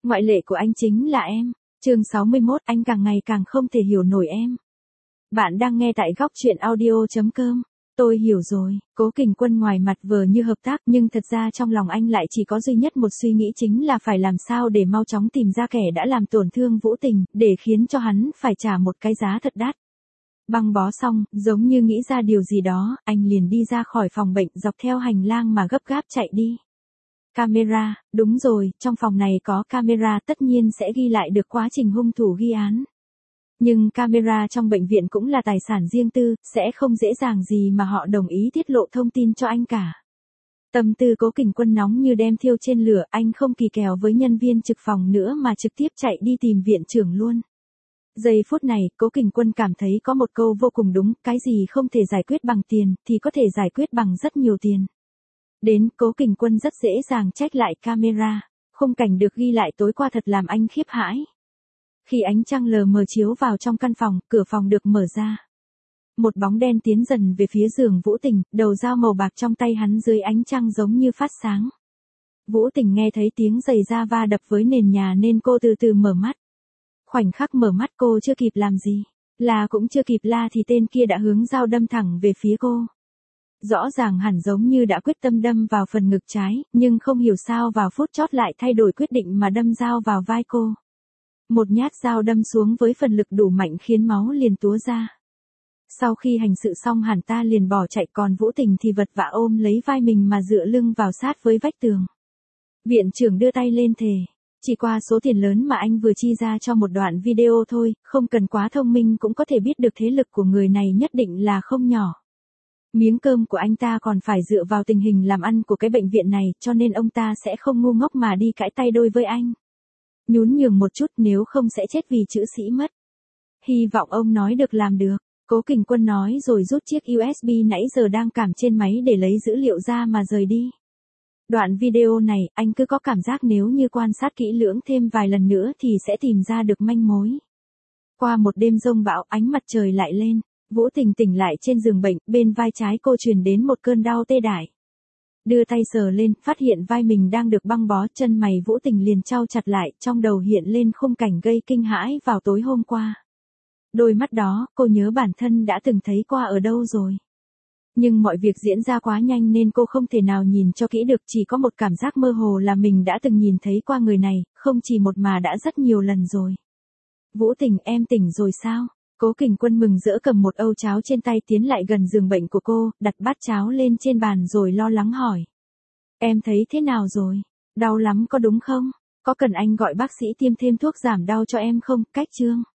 Ngoại lệ của anh chính là em. Chương 61, anh càng ngày càng không thể hiểu nổi em. Bạn đang nghe tại góc truyện audio.com. Tôi hiểu rồi, Cố Kình Quân ngoài mặt vờ như hợp tác nhưng thật ra trong lòng anh lại chỉ có duy nhất một suy nghĩ, chính là phải làm sao để mau chóng tìm ra kẻ đã làm tổn thương Vũ Tình, để khiến cho hắn phải trả một cái giá thật đắt. Băng bó xong, giống như nghĩ ra điều gì đó, anh liền đi ra khỏi phòng bệnh, dọc theo hành lang mà gấp gáp chạy đi. Camera, đúng rồi, trong phòng này có camera, tất nhiên sẽ ghi lại được quá trình hung thủ ghi án. Nhưng camera trong bệnh viện cũng là tài sản riêng tư, sẽ không dễ dàng gì mà họ đồng ý tiết lộ thông tin cho anh cả. Tâm tư Cố Kình Quân nóng như đem thiêu trên lửa, anh không kỳ kèo với nhân viên trực phòng nữa mà trực tiếp chạy đi tìm viện trưởng luôn. Giây phút này, Cố Kình Quân cảm thấy có một câu vô cùng đúng, cái gì không thể giải quyết bằng tiền, thì có thể giải quyết bằng rất nhiều tiền. Đến, Cố Kình Quân rất dễ dàng check lại camera, khung cảnh được ghi lại tối qua thật làm anh khiếp hãi. Khi ánh trăng lờ mờ chiếu vào trong căn phòng, cửa phòng được mở ra. Một bóng đen tiến dần về phía giường Vũ Tình, đầu dao màu bạc trong tay hắn dưới ánh trăng giống như phát sáng. Vũ Tình nghe thấy tiếng giày da va đập với nền nhà nên cô từ từ mở mắt. Khoảnh khắc mở mắt cô chưa kịp làm gì, là cũng chưa kịp la thì tên kia đã hướng dao đâm thẳng về phía cô. Rõ ràng hẳn giống như đã quyết tâm đâm vào phần ngực trái, nhưng không hiểu sao vào phút chót lại thay đổi quyết định mà đâm dao vào vai cô. Một nhát dao đâm xuống với phần lực đủ mạnh khiến máu liền túa ra. Sau khi hành sự xong hẳn ta liền bỏ chạy, còn Vũ Tình thì vật vã ôm lấy vai mình mà dựa lưng vào sát với vách tường. Viện trưởng đưa tay lên thề. Chỉ qua số tiền lớn mà anh vừa chi ra cho một đoạn video thôi, không cần quá thông minh cũng có thể biết được thế lực của người này nhất định là không nhỏ. Miếng cơm của anh ta còn phải dựa vào tình hình làm ăn của cái bệnh viện này, cho nên ông ta sẽ không ngu ngốc mà đi cãi tay đôi với anh. Nhún nhường một chút, nếu không sẽ chết vì chữ sĩ mất. Hy vọng ông nói được làm được, Cố Kình Quân nói rồi rút chiếc USB nãy giờ đang cảm trên máy để lấy dữ liệu ra mà rời đi. Đoạn video này, anh cứ có cảm giác nếu như quan sát kỹ lưỡng thêm vài lần nữa thì sẽ tìm ra được manh mối. Qua một đêm giông bão, ánh mặt trời lại lên, Vũ Tình tỉnh lại trên giường bệnh, bên vai trái cô truyền đến một cơn đau tê dại. Đưa tay sờ lên, phát hiện vai mình đang được băng bó, chân mày Vũ Tình liền chau chặt lại, trong đầu hiện lên khung cảnh gây kinh hãi vào tối hôm qua. Đôi mắt đó, cô nhớ bản thân đã từng thấy qua ở đâu rồi. Nhưng mọi việc diễn ra quá nhanh nên cô không thể nào nhìn cho kỹ được, chỉ có một cảm giác mơ hồ là mình đã từng nhìn thấy qua người này, không chỉ một mà đã rất nhiều lần rồi. Vũ Tình, em tỉnh rồi sao? Cố Kình Quân mừng rỡ cầm một âu cháo trên tay tiến lại gần giường bệnh của cô, đặt bát cháo lên trên bàn rồi lo lắng hỏi. Em thấy thế nào rồi? Đau lắm có đúng không? Có cần anh gọi bác sĩ tiêm thêm thuốc giảm đau cho em không? Cách Trương.